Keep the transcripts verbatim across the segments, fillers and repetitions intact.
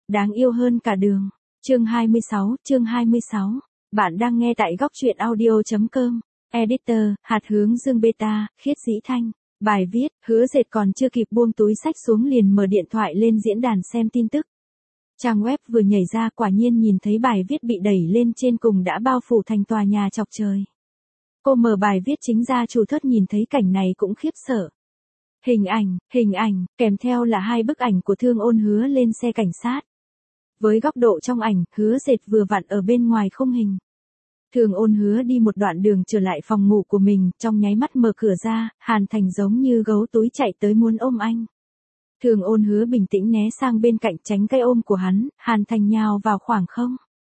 đáng yêu hơn cả đường. Chương hai mươi sáu, chương hai mươi sáu. Bạn đang nghe tại góc truyện audio.com. Editor, hạt hướng dương beta, Khiết Dĩ Thanh. Bài viết, Hứa Dệt còn chưa kịp buông túi sách xuống liền mở điện thoại lên diễn đàn xem tin tức. Trang web vừa nhảy ra quả nhiên nhìn thấy bài viết bị đẩy lên trên cùng đã bao phủ thành tòa nhà chọc trời. Cô mở bài viết chính ra Chủ Thất nhìn thấy cảnh này cũng khiếp sợ. Hình ảnh, hình ảnh, kèm theo là hai bức ảnh của Thương Ôn Hứa lên xe cảnh sát. Với góc độ trong ảnh, Hứa Dệt vừa vặn ở bên ngoài khung hình. Thương Ôn Hứa đi một đoạn đường trở lại phòng ngủ của mình, trong nháy mắt mở cửa ra, Hàn Thành giống như gấu túi chạy tới muốn ôm anh. Thương Ôn Hứa bình tĩnh né sang bên cạnh tránh cái ôm của hắn, Hàn Thành nhào vào khoảng không.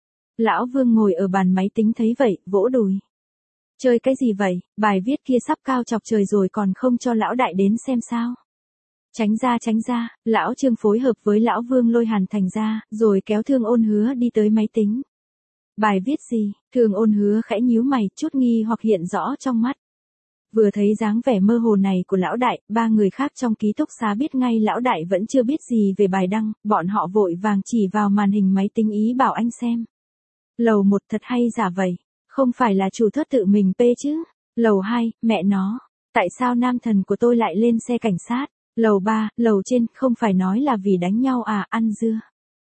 Lão Vương ngồi ở bàn máy tính thấy vậy, vỗ đùi. Chơi cái gì vậy, bài viết kia sắp cao chọc trời rồi còn không cho lão đại đến xem sao. Tránh ra tránh ra, lão Trương phối hợp với lão Vương lôi Hàn Thành ra, rồi kéo Thương Ôn Hứa đi tới máy tính. Bài viết gì, Thương Ôn Hứa khẽ nhíu mày, chút nghi hoặc hiện rõ trong mắt. Vừa thấy dáng vẻ mơ hồ này của lão đại, ba người khác trong ký túc xá biết ngay lão đại vẫn chưa biết gì về bài đăng, bọn họ vội vàng chỉ vào màn hình máy tính ý bảo anh xem. Lầu một thật hay giả vậy, không phải là Chủ Thất tự mình pê chứ. Lầu hai, mẹ nó, tại sao nam thần của tôi lại lên xe cảnh sát. Lầu ba, lầu trên, không phải nói là vì đánh nhau à, ăn dưa.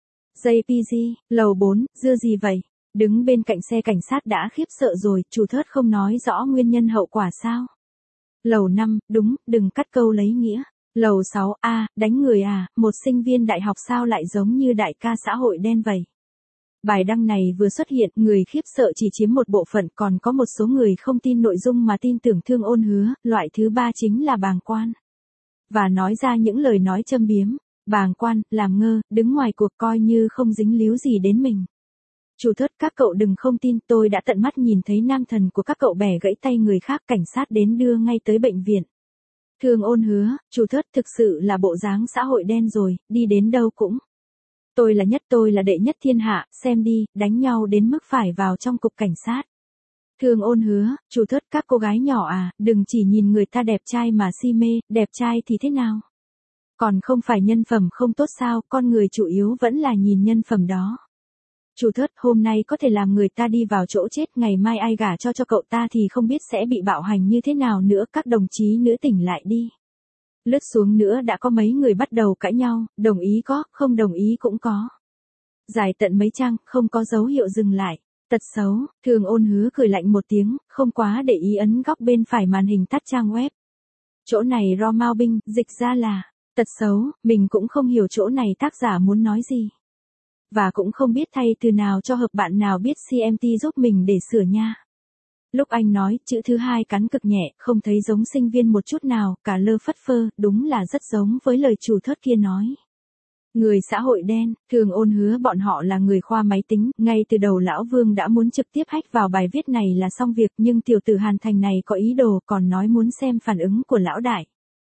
jê pê giê, lầu bốn, dưa gì vậy? Đứng bên cạnh xe cảnh sát đã khiếp sợ rồi, Chủ Thất không nói rõ nguyên nhân hậu quả sao? Lầu năm, đúng, đừng cắt câu lấy nghĩa. Lầu sáu, a, à, đánh người à, một sinh viên đại học sao lại giống như đại ca xã hội đen vậy? Bài đăng này vừa xuất hiện, người khiếp sợ chỉ chiếm một bộ phận, còn có một số người không tin nội dung mà tin tưởng Thương Ôn Hứa, loại thứ ba chính là bàng quan. Và nói ra những lời nói châm biếm, bàng quan, làm ngơ, đứng ngoài cuộc coi như không dính líu gì đến mình. Chủ Thất, các cậu đừng không tin, tôi đã tận mắt nhìn thấy nam thần của các cậu bẻ gãy tay người khác, cảnh sát đến đưa ngay tới bệnh viện. Thương Ôn Hứa, Chủ Thất thực sự là bộ dáng xã hội đen rồi, đi đến đâu cũng. Tôi là nhất, tôi là đệ nhất thiên hạ, xem đi, đánh nhau đến mức phải vào trong cục cảnh sát. Thương Ôn Hứa, Chủ Thất, các cô gái nhỏ à, đừng chỉ nhìn người ta đẹp trai mà si mê, đẹp trai thì thế nào? Còn không phải nhân phẩm không tốt sao, con người chủ yếu vẫn là nhìn nhân phẩm đó. Chủ Thất, hôm nay có thể làm người ta đi vào chỗ chết, ngày mai ai gả cho cho cậu ta thì không biết sẽ bị bạo hành như thế nào nữa, các đồng chí nữ tỉnh lại đi. Lướt xuống nữa đã có mấy người bắt đầu cãi nhau, đồng ý có, không đồng ý cũng có. Dài tận mấy trang, không có dấu hiệu dừng lại. Tật xấu, Thương Ôn Hứa cười lạnh một tiếng, không quá để ý ấn góc bên phải màn hình tắt trang web. Chỗ này ro mau binh, dịch ra là, tật xấu, mình cũng không hiểu chỗ này tác giả muốn nói gì. Và cũng không biết thay từ nào cho hợp, bạn nào biết xê em tê giúp mình để sửa nha. Lúc anh nói, chữ thứ hai cắn cực nhẹ, không thấy giống sinh viên một chút nào, cả lơ phất phơ, đúng là rất giống với lời Chủ Thất kia nói. Người xã hội đen, Thương Ôn Hứa bọn họ là người khoa máy tính, ngay từ đầu lão Vương đã muốn trực tiếp hack vào bài viết này là xong việc, nhưng tiểu tử Hàn Thành này có ý đồ, còn nói muốn xem phản ứng của lão đại.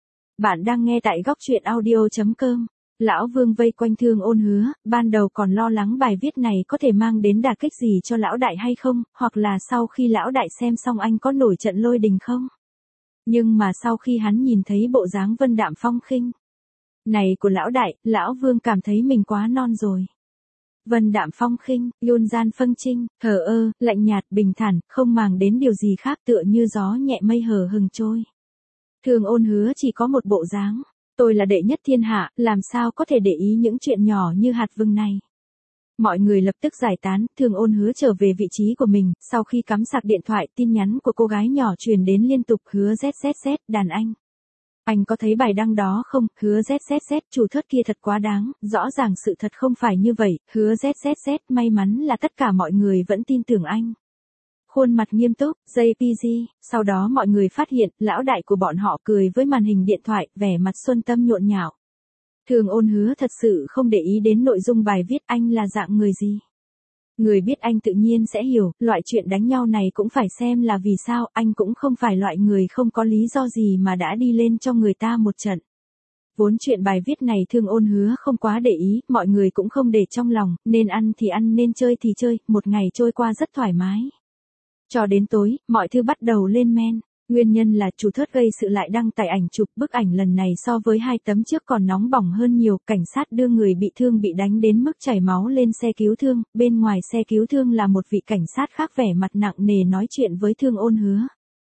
Bạn đang nghe tại góc truyện audio.com. Lão Vương vây quanh Thương Ôn Hứa, ban đầu còn lo lắng bài viết này có thể mang đến đả kích gì cho lão đại hay không, hoặc là sau khi lão đại xem xong anh có nổi trận lôi đình không. Nhưng mà sau khi hắn nhìn thấy bộ dáng vân đạm phong khinh này của lão đại, lão Vương cảm thấy mình quá non rồi. Vân đạm phong khinh, yôn gian phân trinh, thờ ơ, lạnh nhạt, bình thản, không màng đến điều gì khác, tựa như gió nhẹ mây hờ hừng trôi. Thương Ôn Hứa chỉ có một bộ dáng. Tôi là đệ nhất thiên hạ, làm sao có thể để ý những chuyện nhỏ như hạt vừng này. Mọi người lập tức giải tán, Thương Ôn Hứa trở về vị trí của mình, sau khi cắm sạc điện thoại, tin nhắn của cô gái nhỏ truyền đến liên tục, Hứa zzzz, đàn anh. Anh có thấy bài đăng đó không, Hứa zzzz, Chủ Thất kia thật quá đáng, rõ ràng sự thật không phải như vậy, Hứa zzzz, may mắn là tất cả mọi người vẫn tin tưởng anh. Khuôn mặt nghiêm túc, jê pê giê, sau đó mọi người phát hiện, lão đại của bọn họ cười với màn hình điện thoại, vẻ mặt xuân tâm nhộn nhạo. Thương Ôn Hứa thật sự không để ý đến nội dung bài viết, anh là dạng người gì. Người biết anh tự nhiên sẽ hiểu, loại chuyện đánh nhau này cũng phải xem là vì sao, anh cũng không phải loại người không có lý do gì mà đã đi lên cho người ta một trận. Vốn chuyện bài viết này Thương Ôn Hứa không quá để ý, mọi người cũng không để trong lòng, nên ăn thì ăn nên chơi thì chơi, một ngày trôi qua rất thoải mái. Cho đến tối, mọi thứ bắt đầu lên men. Nguyên nhân là chủ thớt gây sự lại đăng tải ảnh chụp, bức ảnh lần này so với hai tấm trước còn nóng bỏng hơn nhiều, cảnh sát đưa người bị thương bị đánh đến mức chảy máu lên xe cứu thương, bên ngoài xe cứu thương là một vị cảnh sát khác vẻ mặt nặng nề nói chuyện với Thương Ôn Hứa.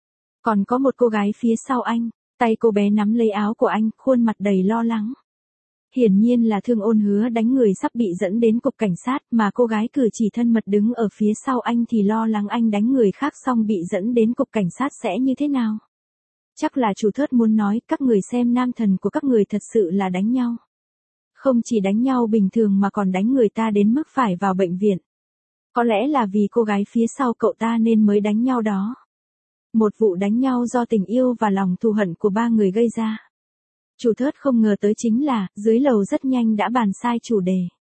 Còn có một cô gái phía sau anh, tay cô bé nắm lấy áo của anh, khuôn mặt đầy lo lắng. Hiển nhiên là Thương Ôn Hứa đánh người sắp bị dẫn đến cục cảnh sát, mà cô gái cử chỉ thân mật đứng ở phía sau anh thì lo lắng anh đánh người khác xong bị dẫn đến cục cảnh sát sẽ như thế nào. Chắc là chủ thớt muốn nói các người xem nam thần của các người thật sự là đánh nhau. Không chỉ đánh nhau bình thường mà còn đánh người ta đến mức phải vào bệnh viện. Có lẽ là vì cô gái phía sau cậu ta nên mới đánh nhau đó. Một vụ đánh nhau do tình yêu và lòng thù hận của ba người gây ra. Chủ thớt không ngờ tới chính là, dưới lầu rất nhanh đã bàn sai chủ đề.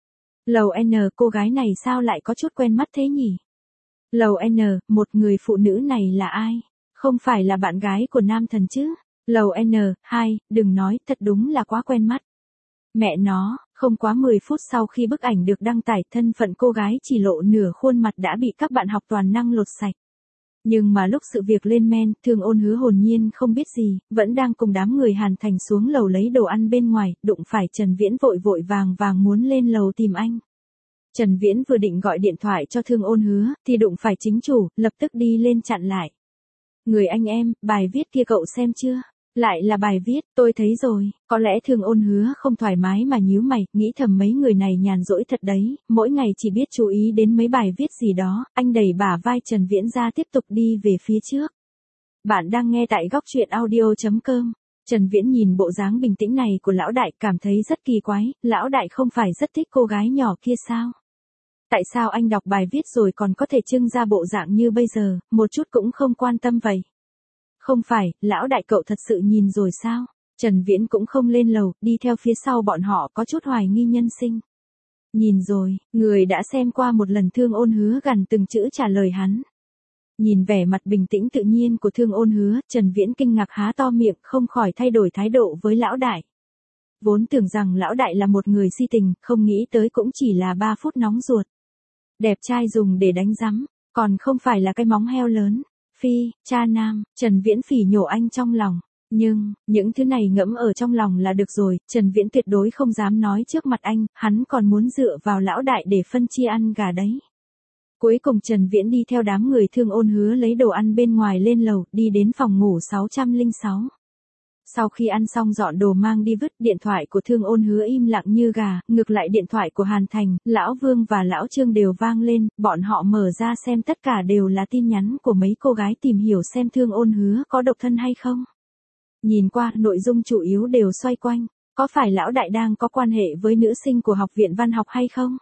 Lầu N, cô gái này sao lại có chút quen mắt thế nhỉ? Lầu N, một người phụ nữ này là ai? Không phải là bạn gái của nam thần chứ? Lầu N, hai, đừng nói, thật đúng là quá quen mắt. Mẹ nó, không quá mười phút sau khi bức ảnh được đăng tải, thân phận cô gái chỉ lộ nửa khuôn mặt đã bị các bạn học toàn năng lột sạch. Nhưng mà lúc sự việc lên men, Thương Ôn Hứa hồn nhiên không biết gì, vẫn đang cùng đám người Hàn Thành xuống lầu lấy đồ ăn bên ngoài, đụng phải Trần Viễn vội vội vàng vàng muốn lên lầu tìm anh. Trần Viễn vừa định gọi điện thoại cho Thương Ôn Hứa, thì đụng phải chính chủ, lập tức đi lên chặn lại. Người anh em, bài viết kia cậu xem chưa? Lại là bài viết, tôi thấy rồi, có lẽ Thương Ôn Hứa không thoải mái mà nhíu mày, nghĩ thầm mấy người này nhàn rỗi thật đấy, mỗi ngày chỉ biết chú ý đến mấy bài viết gì đó, anh đẩy bả vai Trần Viễn ra tiếp tục đi về phía trước. Bạn đang nghe tại góc truyện audio chấm com. Trần Viễn nhìn bộ dáng bình tĩnh này của lão đại cảm thấy rất kỳ quái, lão đại không phải rất thích cô gái nhỏ kia sao? Tại sao anh đọc bài viết rồi còn có thể trưng ra bộ dạng như bây giờ, một chút cũng không quan tâm vậy? Không phải, lão đại cậu thật sự nhìn rồi sao? Trần Viễn cũng không lên lầu, đi theo phía sau bọn họ có chút hoài nghi nhân sinh. Nhìn rồi, người đã xem qua một lần. Thương Ôn Hứa gần từng chữ trả lời hắn. Nhìn vẻ mặt bình tĩnh tự nhiên của Thương Ôn Hứa, Trần Viễn kinh ngạc há to miệng, không khỏi thay đổi thái độ với lão đại. Vốn tưởng rằng lão đại là một người si tình, không nghĩ tới cũng chỉ là ba phút nóng ruột. Đẹp trai dùng để đánh rắm, còn không phải là cái móng heo lớn. Phi, cha nam, Trần Viễn phỉ nhổ anh trong lòng. Nhưng, những thứ này ngẫm ở trong lòng là được rồi, Trần Viễn tuyệt đối không dám nói trước mặt anh, hắn còn muốn dựa vào lão đại để phân chia ăn gà đấy. Cuối cùng Trần Viễn đi theo đám người Thương Ôn Hứa lấy đồ ăn bên ngoài lên lầu, đi đến phòng ngủ sáu không sáu. Sau khi ăn xong dọn đồ mang đi vứt, điện thoại của Thương Ôn Hứa im lặng như gà, ngược lại điện thoại của Hàn Thành, Lão Vương và Lão Trương đều vang lên, bọn họ mở ra xem tất cả đều là tin nhắn của mấy cô gái tìm hiểu xem Thương Ôn Hứa có độc thân hay không. Nhìn qua, nội dung chủ yếu đều xoay quanh, có phải lão đại đang có quan hệ với nữ sinh của học viện văn học hay không?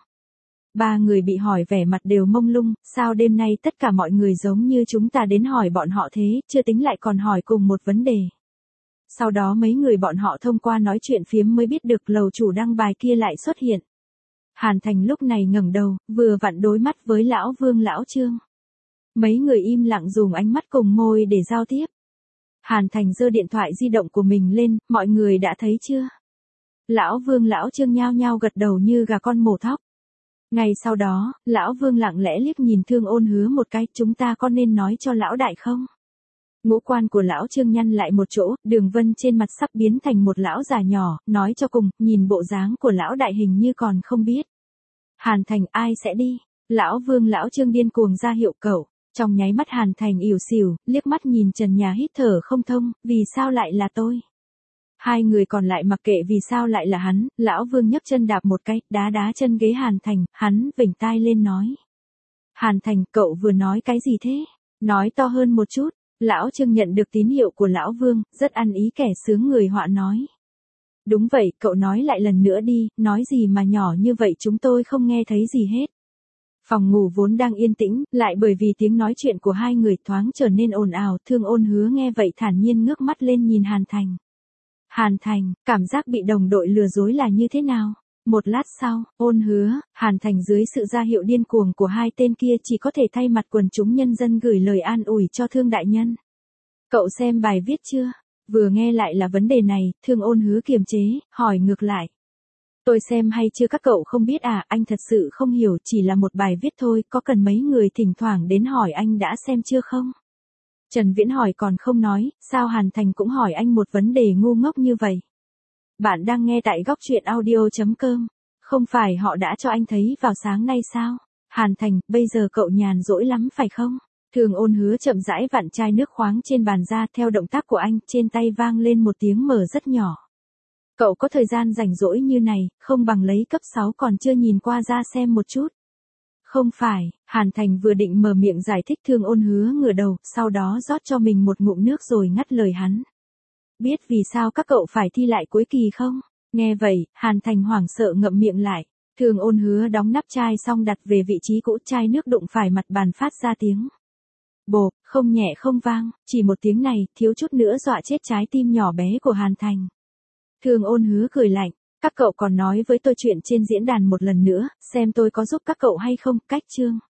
Ba người bị hỏi vẻ mặt đều mông lung, sao đêm nay tất cả mọi người giống như chúng ta đến hỏi bọn họ thế, chưa tính lại còn hỏi cùng một vấn đề. Sau đó mấy người bọn họ thông qua nói chuyện phiếm mới biết được lầu chủ đăng bài kia lại xuất hiện. Hàn Thành lúc này ngẩng đầu, vừa vặn đối mắt với Lão Vương Lão Trương. Mấy người im lặng dùng ánh mắt cùng môi để giao tiếp. Hàn Thành giơ điện thoại di động của mình lên, mọi người đã thấy chưa? Lão Vương Lão Trương nhao nhao gật đầu như gà con mổ thóc. Ngay sau đó, Lão Vương lặng lẽ liếc nhìn Thương Ôn Hứa một cái, chúng ta có nên nói cho lão đại không? Ngũ quan của Lão Trương nhăn lại một chỗ, đường vân trên mặt sắp biến thành một lão già nhỏ, nói cho cùng, nhìn bộ dáng của lão đại hình như còn không biết. Hàn Thành, ai sẽ đi? Lão Vương Lão Trương điên cuồng ra hiệu cậu. Trong nháy mắt Hàn Thành ỉu xìu, liếc mắt nhìn trần nhà hít thở không thông, vì sao lại là tôi? Hai người còn lại mặc kệ vì sao lại là hắn, Lão Vương nhấc chân đạp một cái, đá đá chân ghế Hàn Thành, hắn vểnh tai lên nói. Hàn Thành, cậu vừa nói cái gì thế? Nói to hơn một chút. Lão Trương nhận được tín hiệu của Lão Vương, rất ăn ý kẻ sướng người họa nói. Đúng vậy, cậu nói lại lần nữa đi, nói gì mà nhỏ như vậy chúng tôi không nghe thấy gì hết. Phòng ngủ vốn đang yên tĩnh, lại bởi vì tiếng nói chuyện của hai người thoáng trở nên ồn ào, Thương Ôn Hứa nghe vậy thản nhiên ngước mắt lên nhìn Hàn Thành. Hàn Thành, cảm giác bị đồng đội lừa dối là như thế nào? Một lát sau, Ôn Hứa, Hàn Thành dưới sự ra hiệu điên cuồng của hai tên kia chỉ có thể thay mặt quần chúng nhân dân gửi lời an ủi cho Thương đại nhân. Cậu xem bài viết chưa? Vừa nghe lại là vấn đề này, Thương Ôn Hứa kiềm chế, hỏi ngược lại. Tôi xem hay chưa các cậu không biết à, anh thật sự không hiểu, chỉ là một bài viết thôi, có cần mấy người thỉnh thoảng đến hỏi anh đã xem chưa không? Trần Viễn hỏi còn không nói, sao Hàn Thành cũng hỏi anh một vấn đề ngu ngốc như vậy. Bạn đang nghe tại góc chuyện audio.com. Không phải họ đã cho anh thấy vào sáng nay sao? Hàn Thành, bây giờ cậu nhàn rỗi lắm phải không? Thường Ôn Hứa chậm rãi vặn chai nước khoáng trên bàn ra, theo động tác của anh, trên tay vang lên một tiếng mở rất nhỏ. Cậu có thời gian rảnh rỗi như này, không bằng lấy cấp sáu còn chưa nhìn qua ra xem một chút. Không phải, Hàn Thành vừa định mở miệng giải thích, Thường Ôn Hứa ngửa đầu, sau đó rót cho mình một ngụm nước rồi ngắt lời hắn. Biết vì sao các cậu phải thi lại cuối kỳ không? Nghe vậy, Hàn Thành hoảng sợ ngậm miệng lại. Thường Ôn Hứa đóng nắp chai xong đặt về vị trí cũ, chai nước đụng phải mặt bàn phát ra tiếng bộp, không nhẹ không vang, chỉ một tiếng này, thiếu chút nữa dọa chết trái tim nhỏ bé của Hàn Thành. Thường Ôn Hứa cười lạnh, các cậu còn nói với tôi chuyện trên diễn đàn một lần nữa, xem tôi có giúp các cậu hay không, cách chương.